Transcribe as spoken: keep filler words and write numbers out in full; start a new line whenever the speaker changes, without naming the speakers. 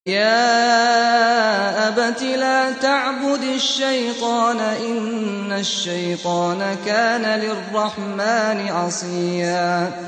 يَا أَبَتِ لَا تَعْبُدِ الشَّيْطَانَ ۖ إِنَّ الشَّيْطَانَ كَانَ لِلرَّحْمَٰنِ عَصِيًّا